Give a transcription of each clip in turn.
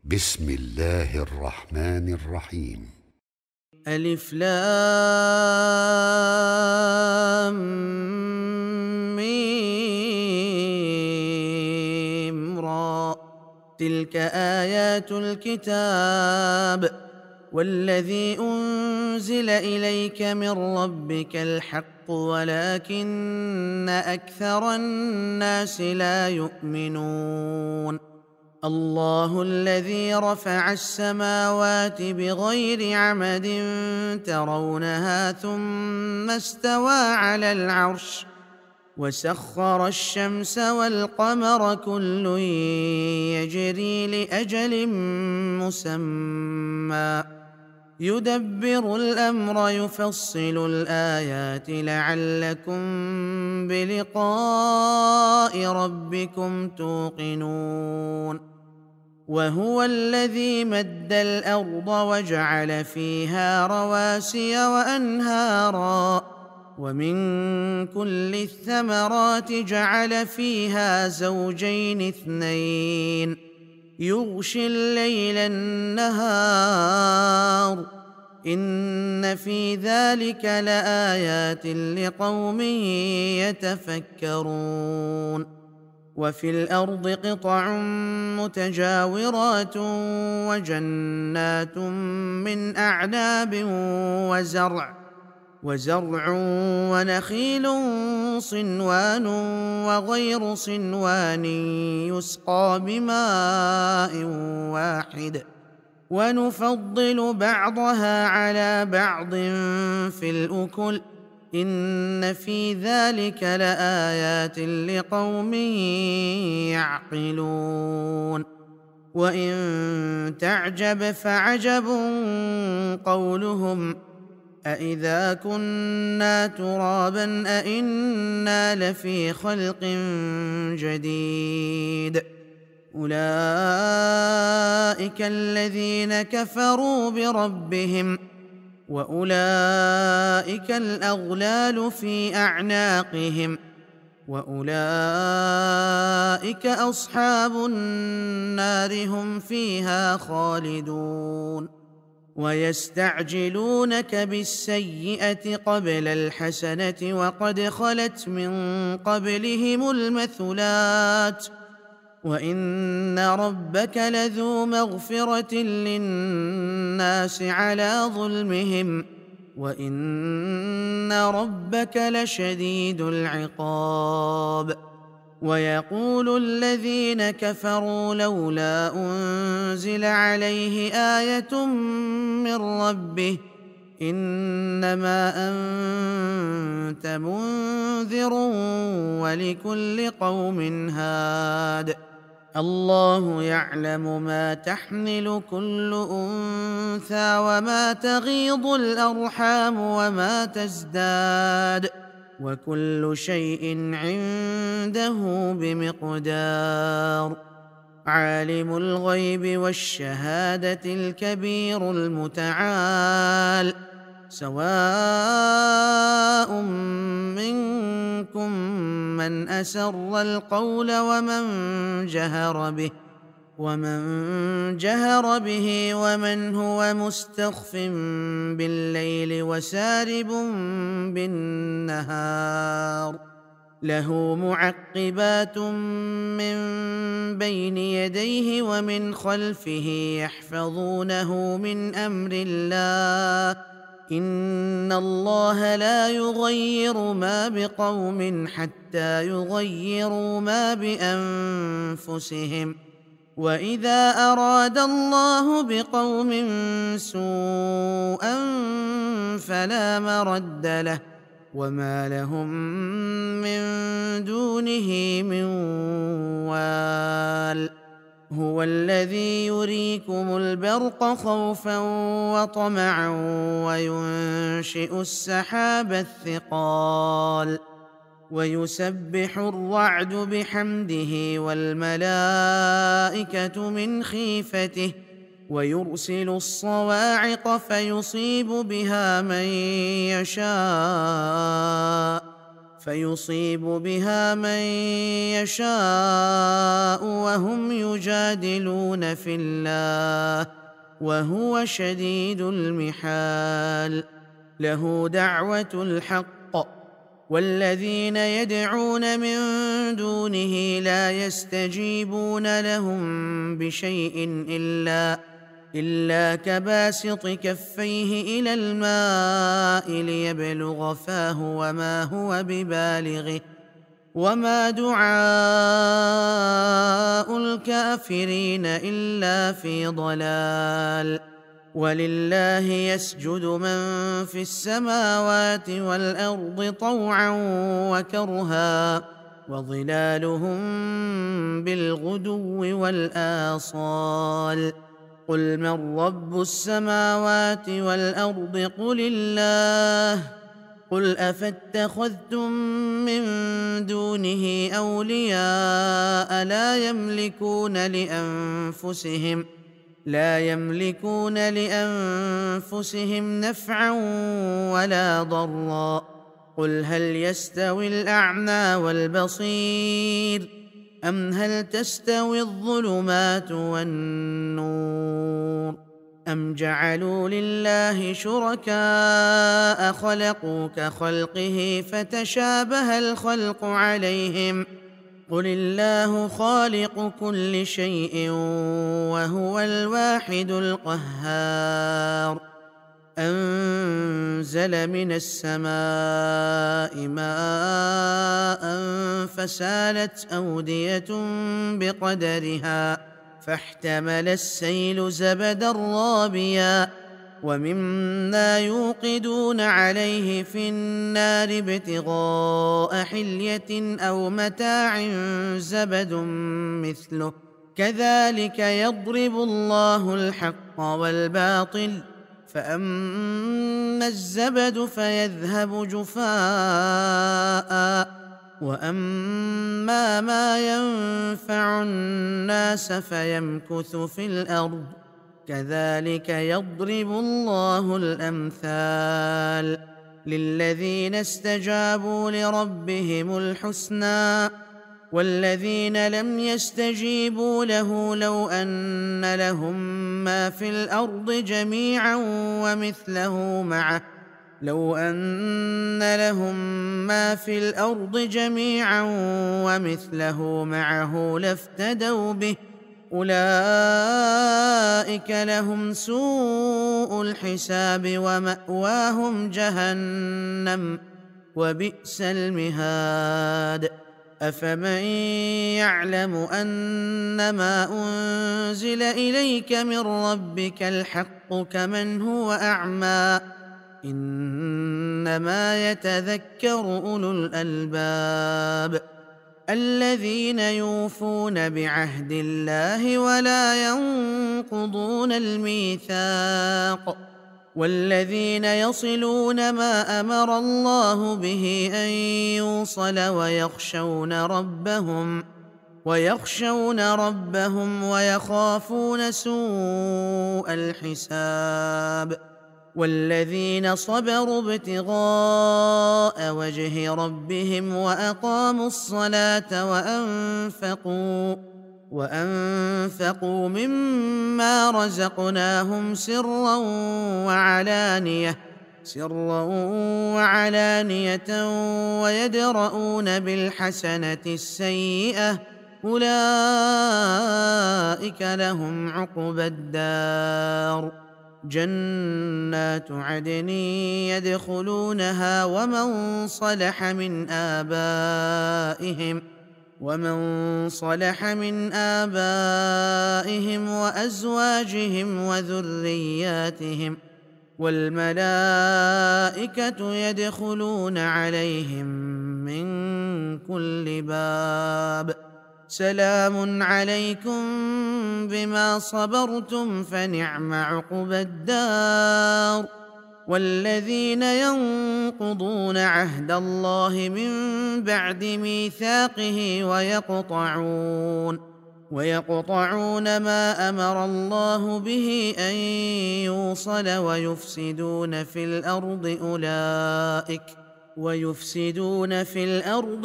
بسم الله الرحمن الرحيم. ألف لام ميم را. تلك آيات الكتاب والذي أنزل إليك من ربك الحق ولكن أكثر الناس لا يؤمنون. الله الذي رفع السماوات بغير عمد ترونها ثم استوى على العرش وسخر الشمس والقمر كل يجري لأجل مسمى يدبر الأمر يفصل الآيات لعلكم بلقاء ربكم توقنون. وهو الذي مد الأرض وجعل فيها رواسي وأنهارا ومن كل الثمرات جعل فيها زوجين اثنين يغشي الليل النهار إن في ذلك لآيات لقوم يتفكرون. وفي الأرض قطع متجاورات وجنات من أعناب وزرع ونخيل صنوان وغير صنوان يسقى بماء واحد ونفضل بعضها على بعض في الأكل إن في ذلك لآيات لقوم يعقلون. وإن تعجب فعجب قولهم أإذا كنا ترابا أإنا لفي خلق جديد أولئك الذين كفروا بربهم وأولئك الأغلال في أعناقهم وأولئك أصحاب النار هم فيها خالدون. ويستعجلونك بالسيئة قبل الحسنة وقد خلت من قبلهم المثلات وإن ربك لذو مغفرة للناس على ظلمهم وإن ربك لشديد العقاب. ويقول الذين كفروا لولا أنزل عليه آية من ربه إنما أنت منذر ولكل قوم هاد الله يعلم ما تحمل كل أنثى وما تغيض الأرحام وما تزداد وكل شيء عنده بمقدار. عالم الغيب والشهادة الكبير المتعال سواء منكم من أسر القول ومن جهر به ومن هو مستخف بالليل وسارب بالنهار له معقبات من بين يديه ومن خلفه يحفظونه من أمر الله إن الله لا يغير ما بقوم حتى يغيروا ما بأنفسهم وإذا أراد الله بقوم سوءا فلا مرد له وما لهم من دونه من وال. هو الذي يريكم البرق خوفا وطمعا وينشئ السحاب الثقال ويسبح الرعد بحمده والملائكة من خيفته ويرسل الصواعق فيصيب بها من يشاء فيصيب بها من يشاء وهم يجادلون في الله وهو شديد المحال. له دعوة الحق والذين يدعون من دونه لا يستجيبون لهم بشيء إلا كباسط كفيه إلى الماء ليبلغ فاه وما هو ببالغه وما دعاء الكافرين إلا في ضلال. ولله يسجد من في السماوات والأرض طوعا وكرها وظلالهم بالغدو والآصال. قل من رب السماوات والأرض قل الله. قل أفاتخذتم من دونه أولياء لا يملكون لأنفسهم نفعا ولا ضرا. قل هل يستوي الأعمى والبصير أم هل تستوي الظلمات والنور أم جعلوا لله شركاء خلقوا كخلقه فتشابه الخلق عليهم قل الله خالق كل شيء وهو الواحد القهار. أنزل من السماء ماء فسالت أودية بقدرها فاحتمل السيل زبدا رابيا ومما يوقدون عليه في النار ابتغاء حلية أو متاع زبد مثله كذلك يضرب الله الحق والباطل فأما الزبد فيذهب جفاء وأما ما ينفع الناس فيمكث في الأرض كذلك يضرب الله الأمثال. للذين استجابوا لربهم الحسنى والذين لم يستجيبوا له لو أن لهم ما في الأرض جميعا ومثله معه لافتدوا به أولئك لهم سوء الحساب ومأواهم جهنم وبئس المهاد. أفمن يعلم أنما أنزل إليك من ربك الحق كمن هو أعمى إنما يتذكر أولو الألباب الذين يوفون بعهد الله ولا ينقضون الميثاق والذين يصلون ما أمر الله به أن يوصل ويخشون ربهم ويخافون سوء الحساب. والذين صبروا ابتغاء وجه ربهم وأقاموا الصلاة وأنفقوا مما رزقناهم سرا وعلانية ويدرؤون بالحسنة السيئة أولئك لهم عقبى الدار جنات عدن يدخلونها ومن صلح من آبائهم وأزواجهم وذرياتهم والملائكة يدخلون عليهم من كل باب سلام عليكم بما صبرتم فنعم عقبى الدار. والذين ينقضون عهد الله من بعد ميثاقه ويقطعون ما أمر الله به أن يوصل ويفسدون في الأرض ويفسدون في الأرض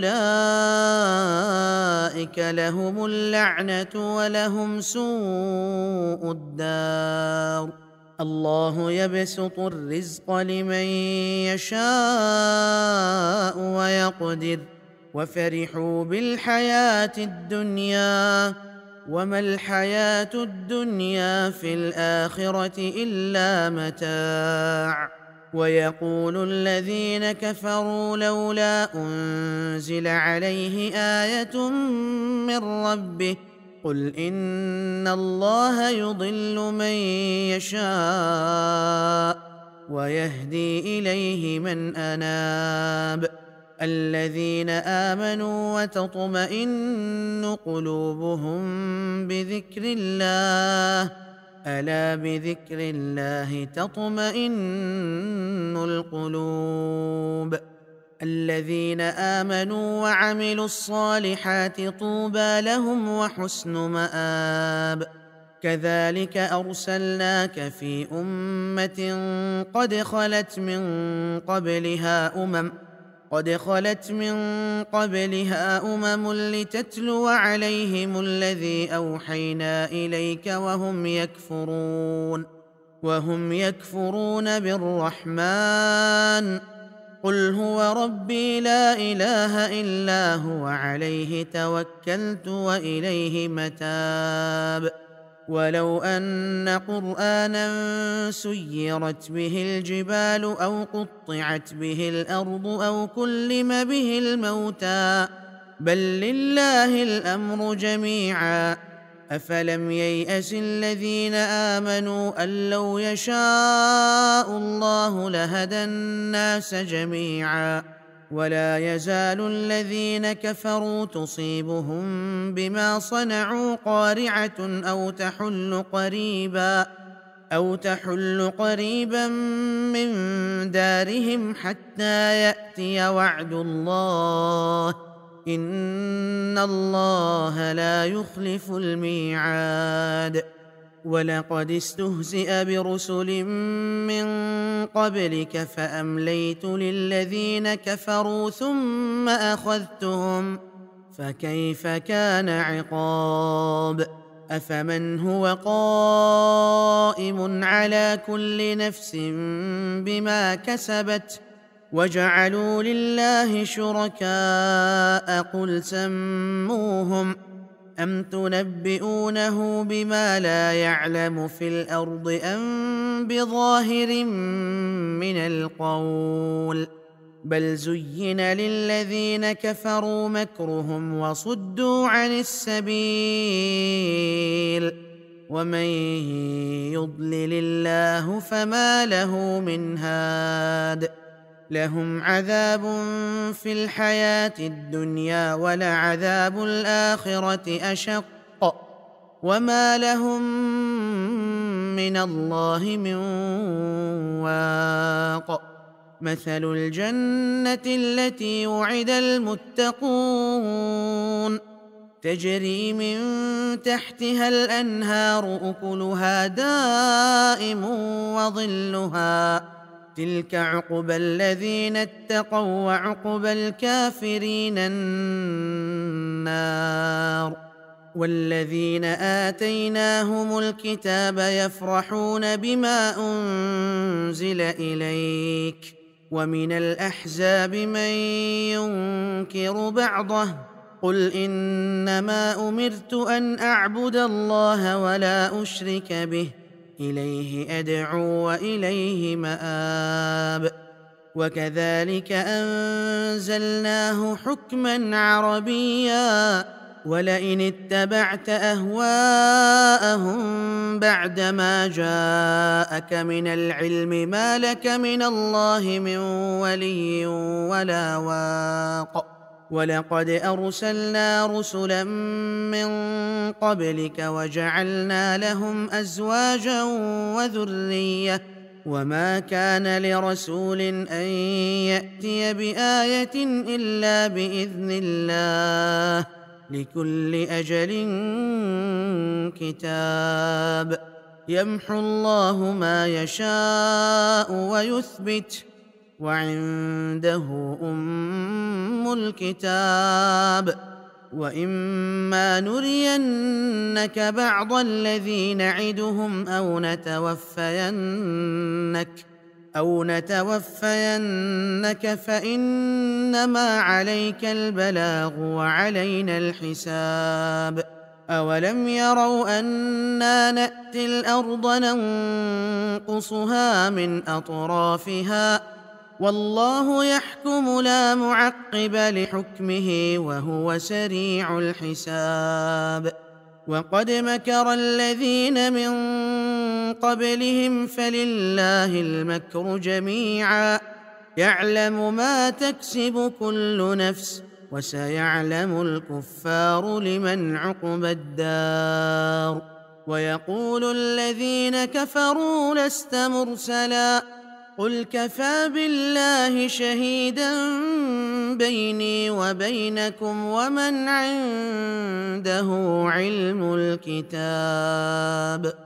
أولئك لهم اللعنة ولهم سوء الدار. الله يبسط الرزق لمن يشاء ويقدر وفرحوا بالحياة الدنيا وما الحياة الدنيا في الآخرة إلا متاع. ويقول الذين كفروا لولا أنزل عليه آية من ربه قل إن الله يضل من يشاء ويهدي إليه من أناب. الذين آمنوا وتطمئن قلوبهم بذكر الله ألا بذكر الله تطمئن القلوب. الذين آمنوا وعملوا الصالحات طوبى لهم وحسن مآب. كذلك أرسلناك في أمة قد خلت من قبلها أمم لتتلو عليهم الذي أوحينا إليك وهم يكفرون بالرحمن قل هو ربي لا إله إلا هو عليه توكلت وإليه متاب. ولو أن قرآنا سيرت به الجبال أو قطعت به الأرض أو كلم به الموتى بل لله الأمر جميعا أفلم ييأس الذين آمنوا أن لو يشاء الله لهدى الناس جميعا. ولا يزال الذين كفروا تصيبهم بما صنعوا قارعة أو تحل قريبا من دارهم حتى يأتي وعد الله إن الله لا يخلف الميعاد. ولقد استهزئ برسل من قبلك فأمليت للذين كفروا ثم أخذتهم فكيف كان عقاب. أفمن هو قائم على كل نفس بما كسبت وجعلوا لله شركاء قل سموهم أم تنبئونه بما لا يعلم في الأرض أم بظاهر من القول بل زين للذين كفروا مكرهم وصدوا عن السبيل ومن يضلل الله فما له من هاد. لهم عذاب في الحياة الدنيا ولعذاب الآخرة أشق وما لهم من الله من واق. مثل الجنة التي وعد المتقون تجري من تحتها الأنهار أكلها دائم وظلها تلك عقبى الذين اتقوا وعقبى الكافرين النار. والذين آتيناهم الكتاب يفرحون بما أنزل إليك ومن الأحزاب من ينكر بعضه قل إنما أمرت أن أعبد الله ولا أشرك به إليه أدعو وإليه مآب. وكذلك أنزلناه حكما عربيا ولئن اتبعت أهواءهم بعدما جاءك من العلم ما لك من الله من ولي ولا واق. ولقد أرسلنا رسلا من قبلك وجعلنا لهم أزواجا وذرية وما كان لرسول أن يأتي بآية إلا بإذن الله لكل أجل كتاب. يمحو الله ما يشاء ويثبت وعنده أم الكتاب. وإما نرينك بعض الذي نعدهم أو نتوفينك فإنما عليك البلاغ وعلينا الحساب. أولم يروا أنا نأتي الأرض ننقصها من أطرافها والله يحكم لا معقب لحكمه وهو سريع الحساب. وقد مكر الذين من قبلهم فلله المكر جميعا يعلم ما تكسب كل نفس وسيعلم الكفار لمن عقبى الدار. ويقول الذين كفروا لست مرسلا قل كفى بالله شهيدا بيني وبينكم ومن عنده علم الكتاب.